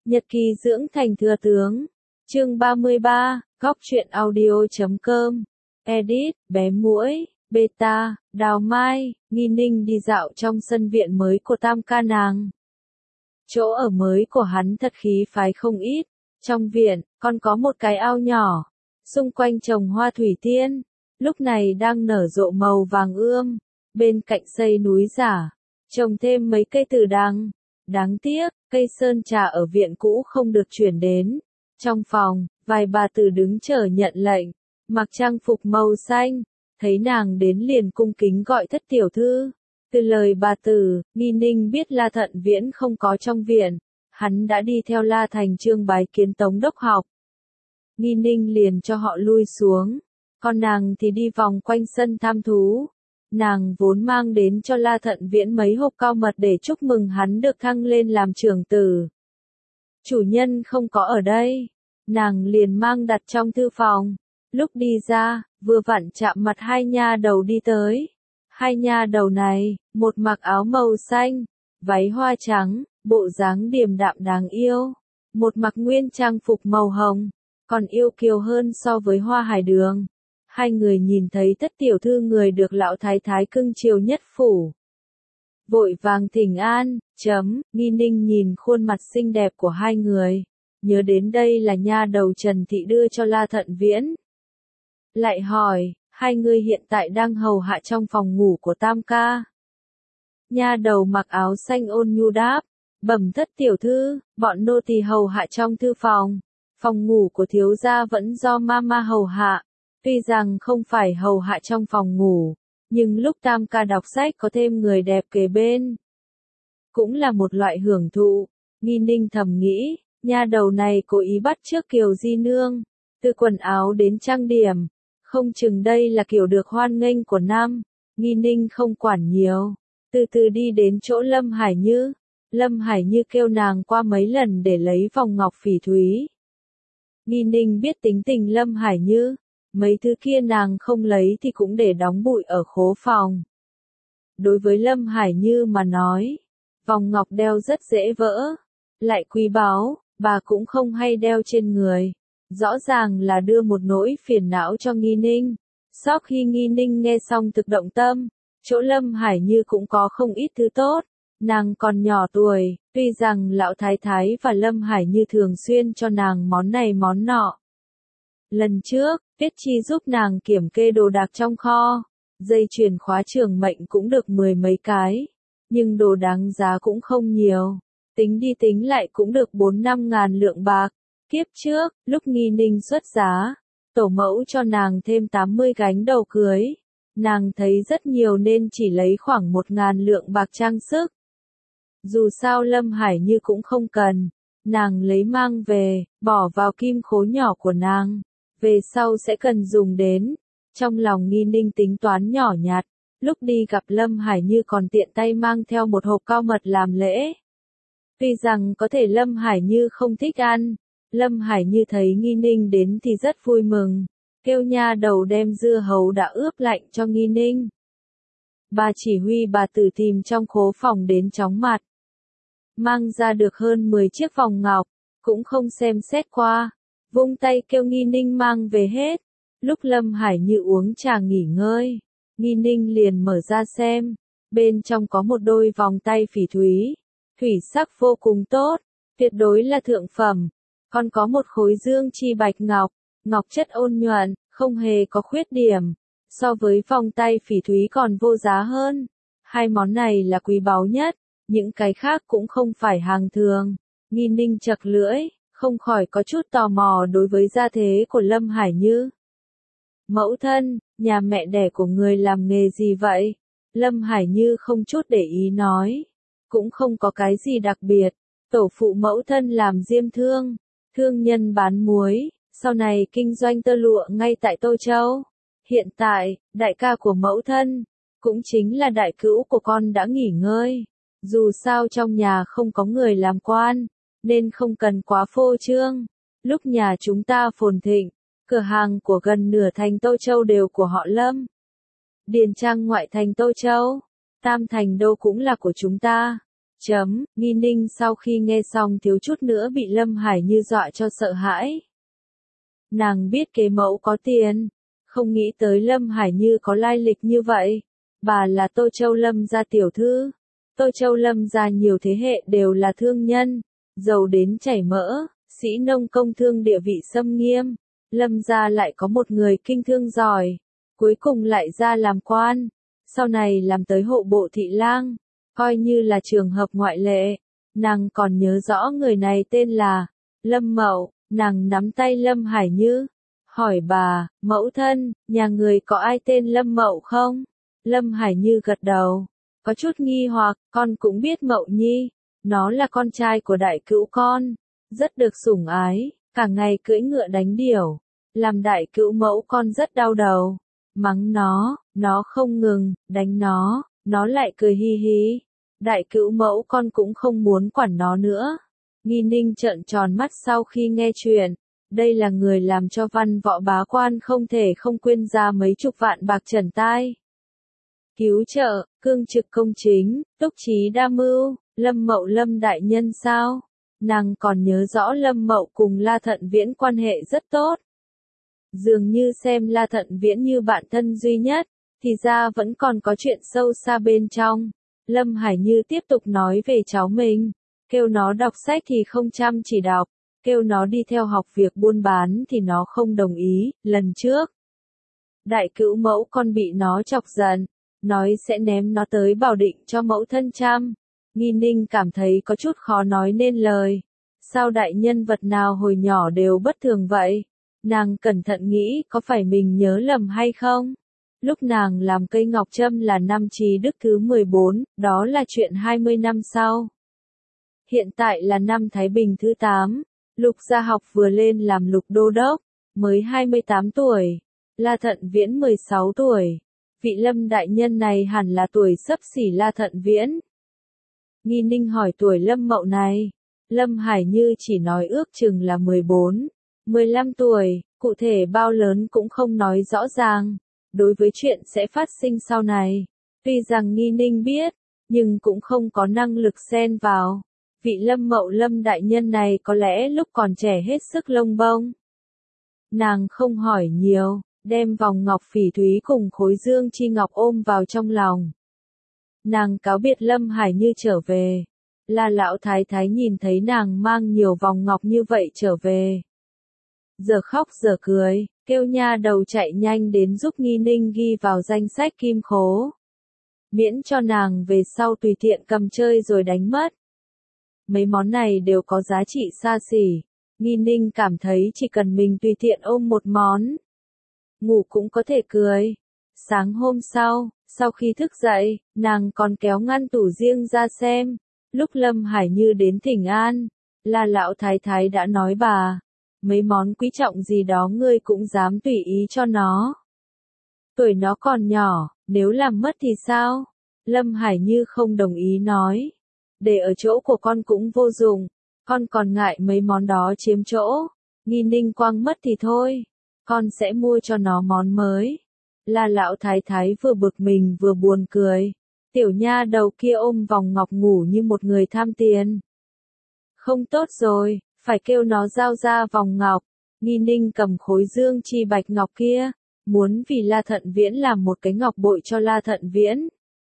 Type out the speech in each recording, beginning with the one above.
Nhật ký dưỡng thành thừa tướng. Chương 33, Góc truyện audio.com. Edit, bé muỗi, beta, đào mai, nghi ninh đi dạo trong sân viện mới của Tam ca nàng. Chỗ ở mới của hắn thật khí phái không ít. Trong viện, còn có một cái ao nhỏ. Xung quanh trồng hoa thủy tiên. Lúc này đang nở rộ màu vàng ươm. Bên cạnh xây núi giả. Trồng thêm mấy cây tử đằng. Đáng tiếc, cây sơn trà ở viện cũ không được chuyển đến. Trong phòng, vài bà tử đứng chờ nhận lệnh. Mặc trang phục màu xanh. Thấy nàng đến liền cung kính gọi thất tiểu thư. Từ lời bà tử, nghi ninh biết La Thận Viễn không có trong viện. Hắn đã đi theo La Thành Chương bái kiến Tống đốc học. Nghi ninh liền cho họ lui xuống. Còn nàng thì đi vòng quanh sân tham thú. Nàng vốn mang đến cho La Thận Viễn mấy hộp cao mật để chúc mừng hắn được thăng lên làm trưởng tử. Chủ nhân không có ở đây. Nàng liền mang đặt trong thư phòng. Lúc đi ra, vừa vặn chạm mặt hai nha đầu đi tới. Hai nha đầu này, một mặc áo màu xanh, váy hoa trắng, bộ dáng điềm đạm đáng yêu. Một mặc nguyên trang phục màu hồng, còn yêu kiều hơn so với Hoa Hải Đường. Hai người nhìn thấy thất tiểu thư người được lão thái thái cưng chiều nhất phủ. Vội vàng thỉnh an, nghi ninh nhìn khuôn mặt xinh đẹp của hai người. Nhớ đến đây là nha đầu Trần Thị đưa cho La Thận Viễn. Lại hỏi, hai người hiện tại đang hầu hạ trong phòng ngủ của Tam ca. Nha đầu mặc áo xanh ôn nhu đáp, bẩm thất tiểu thư, bọn nô tỳ hầu hạ trong thư phòng. Phòng ngủ của thiếu gia vẫn do mama hầu hạ. Tuy rằng không phải hầu hạ trong phòng ngủ, nhưng lúc Tam ca đọc sách có thêm người đẹp kề bên. Cũng là một loại hưởng thụ. Nghi ninh thầm nghĩ, nha đầu này cố ý bắt chước Kiều Di Nương. Từ quần áo đến trang điểm. Không chừng đây là kiểu được hoan nghênh của năm. Nghi ninh không quản nhiều. Từ từ đi đến chỗ Lâm Hải Như. Lâm Hải Như kêu nàng qua mấy lần để lấy vòng ngọc phỉ thúy. Nghi ninh biết tính tình Lâm Hải Như. Mấy thứ kia nàng không lấy thì cũng để đóng bụi ở khố phòng. Đối với Lâm Hải Như mà nói, vòng ngọc đeo rất dễ vỡ. Lại quý báu, bà cũng không hay đeo trên người. Rõ ràng là đưa một nỗi phiền não cho nghi ninh. Sau khi nghi ninh nghe xong thực động tâm, chỗ Lâm Hải Như cũng có không ít thứ tốt. Nàng còn nhỏ tuổi, tuy rằng lão thái thái và Lâm Hải Như thường xuyên cho nàng món này món nọ. Lần trước, Tiết Chi giúp nàng kiểm kê đồ đạc trong kho. Dây chuyền khóa trường mệnh cũng được 10 mấy cái. Nhưng đồ đáng giá cũng không nhiều. Tính đi tính lại cũng được 4-5 ngàn lượng bạc. Kiếp trước, lúc nghi ninh xuất giá, tổ mẫu cho nàng thêm 80 gánh đầu cưới. Nàng thấy rất nhiều nên chỉ lấy khoảng 1.000 lượng bạc trang sức. Dù sao Lâm Hải Như cũng không cần. Nàng lấy mang về, bỏ vào kim khố nhỏ của nàng. Về sau sẽ cần dùng đến. Trong lòng nghi ninh tính toán nhỏ nhặt. Lúc đi gặp Lâm Hải Như còn tiện tay mang theo một hộp cao mật làm lễ. Tuy rằng có thể Lâm Hải Như không thích ăn. Lâm Hải Như thấy nghi ninh đến thì rất vui mừng. Kêu nha đầu đem dưa hấu đã ướp lạnh cho nghi ninh. Bà chỉ huy bà tử tìm trong khố phòng đến chóng mặt. Mang ra được hơn 10 chiếc vòng ngọc. Cũng không xem xét qua. Vung tay kêu nghi ninh mang về hết. Lúc Lâm Hải Như uống trà nghỉ ngơi. Nghi ninh liền mở ra xem. Bên trong có một đôi vòng tay phỉ thúy. Thủy sắc vô cùng tốt. Tuyệt đối là thượng phẩm. Còn có một khối dương chi bạch ngọc. Ngọc chất ôn nhuận, không hề có khuyết điểm. So với vòng tay phỉ thúy còn vô giá hơn. Hai món này là quý báu nhất. Những cái khác cũng không phải hàng thường. Nghi ninh chật lưỡi. Không khỏi có chút tò mò đối với gia thế của Lâm Hải Như. Mẫu thân, nhà mẹ đẻ của người làm nghề gì vậy? Lâm Hải Như không chút để ý nói. Cũng không có cái gì đặc biệt. Tổ phụ mẫu thân làm diêm thương. Thương nhân bán muối. Sau này kinh doanh tơ lụa ngay tại Tô Châu. Hiện tại, đại ca của mẫu thân. Cũng chính là đại cữu của con đã nghỉ ngơi. Dù sao trong nhà không có người làm quan. Nên không cần quá phô trương. Lúc nhà chúng ta phồn thịnh, cửa hàng của gần nửa thành Tô Châu đều của họ Lâm. Điền trang ngoại thành Tô Châu, Tam Thành Đô cũng là của chúng ta. Nghi Ninh sau khi nghe xong thiếu chút nữa bị Lâm Hải Như dọa cho sợ hãi. Nàng biết kế mẫu có tiền, không nghĩ tới Lâm Hải Như có lai lịch như vậy. Bà là Tô Châu Lâm gia tiểu thư. Tô Châu Lâm gia nhiều thế hệ đều là thương nhân, giàu đến chảy mỡ, sĩ nông công thương địa vị xâm nghiêm. Lâm gia lại có một người kinh thương giỏi, cuối cùng lại ra làm quan, sau này làm tới hộ bộ thị lang, coi như là trường hợp ngoại lệ. Nàng còn nhớ rõ người này tên là Lâm Mậu. Nàng nắm tay Lâm Hải Như, hỏi bà, mẫu thân, nhà người có ai tên Lâm Mậu không? Lâm Hải Như gật đầu, có chút nghi hoặc, con cũng biết Mậu Nhi, nó là con trai của đại cữu con, rất được sủng ái, cả ngày cưỡi ngựa đánh điểu, làm đại cữu mẫu con rất đau đầu, mắng nó không ngừng, đánh nó lại cười hi hi, đại cữu mẫu con cũng không muốn quản nó nữa. Nghi Ninh trợn tròn mắt sau khi nghe chuyện, đây là người làm cho văn võ bá quan không thể không quyên ra mấy chục vạn bạc trần tai. Cứu trợ, cương trực công chính, túc trí đa mưu, Lâm Mậu Lâm đại nhân sao? Nàng còn nhớ rõ Lâm Mậu cùng La Thận Viễn quan hệ rất tốt. Dường như xem La Thận Viễn như bạn thân duy nhất, thì ra vẫn còn có chuyện sâu xa bên trong. Lâm Hải Như tiếp tục nói về cháu mình. Kêu nó đọc sách thì không chăm chỉ đọc, kêu nó đi theo học việc buôn bán thì nó không đồng ý. Lần trước, đại cữu mẫu con bị nó chọc giận, nói sẽ ném nó tới Bảo Định cho mẫu thân chăm. Nghi Ninh cảm thấy có chút khó nói nên lời. Sao đại nhân vật nào hồi nhỏ đều bất thường vậy? Nàng cẩn thận nghĩ có phải mình nhớ lầm hay không? Lúc nàng làm cây ngọc trâm là năm Trí Đức thứ 14, đó là chuyện 20 năm sau. Hiện tại là năm Thái Bình thứ 8, Lục Gia Học vừa lên làm Lục Đô Đốc, mới 28 tuổi, La Thận Viễn 16 tuổi. Vị Lâm đại nhân này hẳn là tuổi xấp xỉ La Thận Viễn. Nghi Ninh hỏi tuổi Lâm Mậu này, Lâm Hải Như chỉ nói ước chừng là 14, 15 tuổi, cụ thể bao lớn cũng không nói rõ ràng. Đối với chuyện sẽ phát sinh sau này, tuy rằng Nghi Ninh biết, nhưng cũng không có năng lực xen vào. Vị Lâm Mậu Lâm đại nhân này có lẽ lúc còn trẻ hết sức lông bông. Nàng không hỏi nhiều, đem vòng ngọc phỉ thúy cùng khối dương chi ngọc ôm vào trong lòng. Nàng cáo biệt Lâm Hải Như trở về. Là lão thái thái nhìn thấy nàng mang nhiều vòng ngọc như vậy trở về. Giờ khóc giờ cười, kêu nha đầu chạy nhanh đến giúp Nghi Ninh ghi vào danh sách kim khố. Miễn cho nàng về sau tùy tiện cầm chơi rồi đánh mất. Mấy món này đều có giá trị xa xỉ. Nghi Ninh cảm thấy chỉ cần mình tùy tiện ôm một món, ngủ cũng có thể cười. Sáng hôm sau khi thức dậy, nàng còn kéo ngăn tủ riêng ra xem. Lúc Lâm Hải Như đến Thỉnh An, là lão thái thái đã nói bà, mấy món quý trọng gì đó ngươi cũng dám tùy ý cho nó. Tuổi nó còn nhỏ, nếu làm mất thì sao? Lâm Hải Như không đồng ý nói. Để ở chỗ của con cũng vô dụng, con còn ngại mấy món đó chiếm chỗ. Nghi Ninh quăng mất thì thôi, con sẽ mua cho nó món mới. Là lão thái thái vừa bực mình vừa buồn cười. Tiểu nha đầu kia ôm vòng ngọc ngủ như một người tham tiền. Không tốt rồi, phải kêu nó giao ra vòng ngọc. Nghi Ninh cầm khối dương chi bạch ngọc kia, muốn vì La Thận Viễn làm một cái ngọc bội cho La Thận Viễn.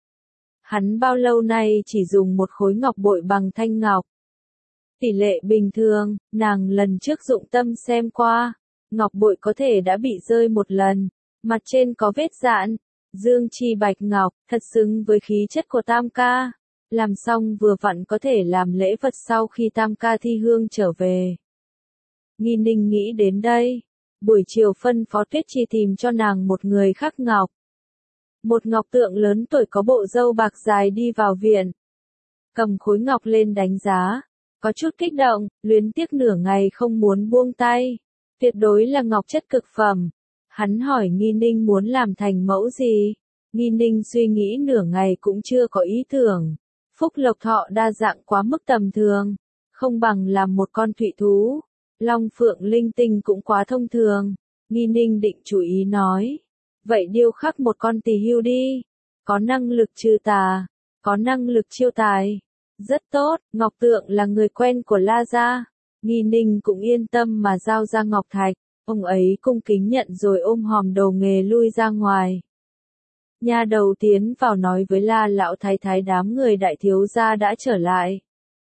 Hắn bao lâu nay chỉ dùng một khối ngọc bội bằng thanh ngọc. Tỷ lệ bình thường, nàng lần trước dụng tâm xem qua, ngọc bội có thể đã bị rơi một lần, mặt trên có vết dạn. Dương chi bạch ngọc, thật xứng với khí chất của Tam ca. Làm xong vừa vặn có thể làm lễ vật sau khi Tam ca thi hương trở về. Nghi Ninh nghĩ đến đây. Buổi chiều phân phó Tuyết Chi tìm cho nàng một người khắc ngọc. Một ngọc tượng lớn tuổi có bộ râu bạc dài đi vào viện. Cầm khối ngọc lên đánh giá. Có chút kích động, luyến tiếc nửa ngày không muốn buông tay. Tuyệt đối là ngọc chất cực phẩm. Hắn hỏi Nghi Ninh muốn làm thành mẫu gì. Nghi Ninh suy nghĩ nửa ngày cũng chưa có ý tưởng. Phúc lộc thọ đa dạng quá mức tầm thường. Không bằng làm một con thụy thú. Long phượng linh tinh cũng quá thông thường. Nghi Ninh định chú ý nói. Vậy điêu khắc một con tỳ hưu đi. Có năng lực trừ tà. Có năng lực chiêu tài. Rất tốt, Ngọc Tượng là người quen của La Gia. Nghi Ninh cũng yên tâm mà giao ra ngọc thạch. Ông ấy cung kính nhận rồi ôm hòm đồ nghề lui ra ngoài. Nha đầu tiến vào nói với La lão thái thái đám người đại thiếu gia đã trở lại.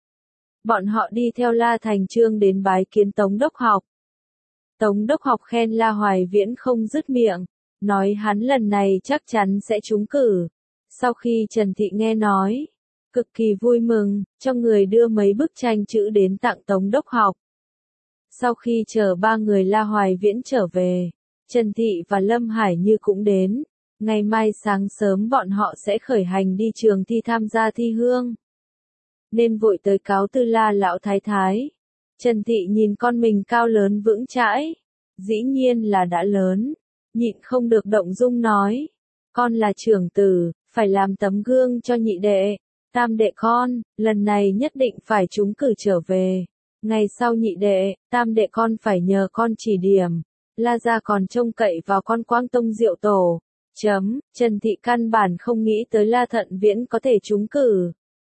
Bọn họ đi theo La Thành Chương đến bái kiến Tống Đốc Học. Tống Đốc Học khen La Hoài Viễn không dứt miệng, nói hắn lần này chắc chắn sẽ trúng cử. Sau khi Trần Thị nghe nói, cực kỳ vui mừng, cho người đưa mấy bức tranh chữ đến tặng Tống Đốc Học. Sau khi chờ ba người La Hoài Viễn trở về, Trần Thị và Lâm Hải Như cũng đến. Ngày mai sáng sớm bọn họ sẽ khởi hành đi trường thi tham gia thi hương. Nên vội tới cáo từ La lão thái thái. Trần Thị nhìn con mình cao lớn vững chãi. Dĩ nhiên là đã lớn. Nhịn không được động dung nói. Con là trưởng tử, phải làm tấm gương cho nhị đệ. Tam đệ con, lần này nhất định phải trúng cử trở về. Ngày sau nhị đệ, tam đệ con phải nhờ con chỉ điểm. La gia còn trông cậy vào con Quang Tông Diệu Tổ. Trần Thị căn bản không nghĩ tới La Thận Viễn có thể trúng cử.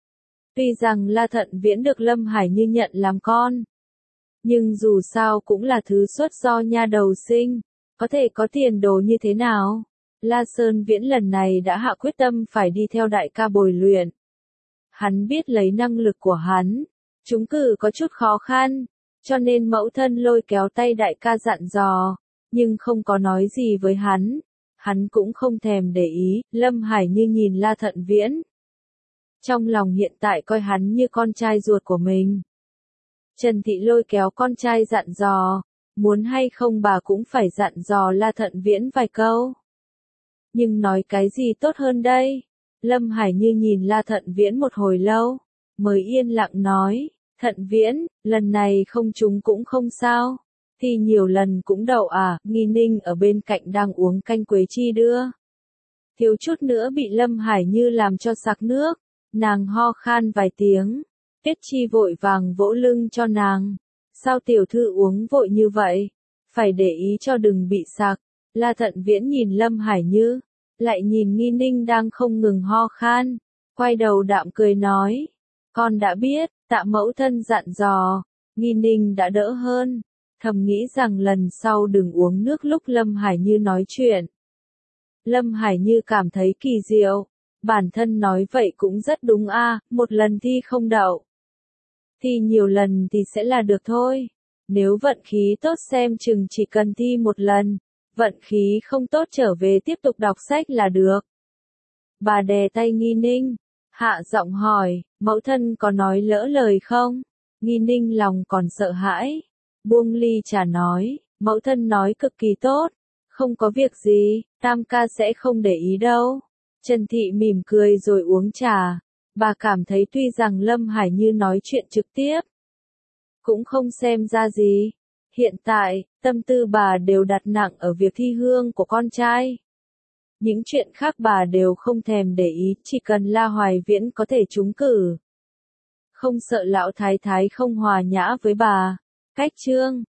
Tuy rằng La Thận Viễn được Lâm Hải Như nhận làm con, nhưng dù sao cũng là thứ xuất do nha đầu sinh, có thể có tiền đồ như thế nào. La Sơn Viễn lần này đã hạ quyết tâm phải đi theo đại ca bồi luyện. Hắn biết lấy năng lực của hắn, trúng cử có chút khó khăn, cho nên mẫu thân lôi kéo tay đại ca dặn dò, nhưng không có nói gì với hắn. Hắn cũng không thèm để ý, Lâm Hải Như nhìn La Thận Viễn. Trong lòng hiện tại coi hắn như con trai ruột của mình. Trần Thị lôi kéo con trai dặn dò, muốn hay không bà cũng phải dặn dò La Thận Viễn vài câu. Nhưng nói cái gì tốt hơn đây? Lâm Hải Như nhìn La Thận Viễn một hồi lâu, mới yên lặng nói, Thận Viễn, lần này không trúng cũng không sao. Thì nhiều lần cũng đậu à, Nghi Ninh ở bên cạnh đang uống canh quế chi đưa. Thiếu chút nữa bị Lâm Hải Như làm cho sặc nước, nàng ho khan vài tiếng, Tiết Chi vội vàng vỗ lưng cho nàng. Sao tiểu thư uống vội như vậy? Phải để ý cho đừng bị sặc. La Thận Viễn nhìn Lâm Hải Như, lại nhìn Nghi Ninh đang không ngừng ho khan, quay đầu đạm cười nói, con đã biết, tạ mẫu thân dặn dò. Nghi Ninh đã đỡ hơn. Thầm nghĩ rằng lần sau đừng uống nước lúc Lâm Hải Như nói chuyện. Lâm Hải Như cảm thấy kỳ diệu, bản thân nói vậy cũng rất đúng a, một lần thi không đậu. Thi nhiều lần thì sẽ là được thôi. Nếu vận khí tốt xem chừng chỉ cần thi một lần, vận khí không tốt trở về tiếp tục đọc sách là được. Bà đè tay Nghi Ninh, hạ giọng hỏi, mẫu thân có nói lỡ lời không? Nghi Ninh lòng còn sợ hãi. Buông ly trà nói, mẫu thân nói cực kỳ tốt, không có việc gì, tam ca sẽ không để ý đâu. Trần Thị mỉm cười rồi uống trà, bà cảm thấy tuy rằng Lâm Hải Như nói chuyện trực tiếp, cũng không xem ra gì. Hiện tại, tâm tư bà đều đặt nặng ở việc thi hương của con trai. Những chuyện khác bà đều không thèm để ý, chỉ cần La Hoài Viễn có thể trúng cử. Không sợ lão thái thái không hòa nhã với bà. Cách chương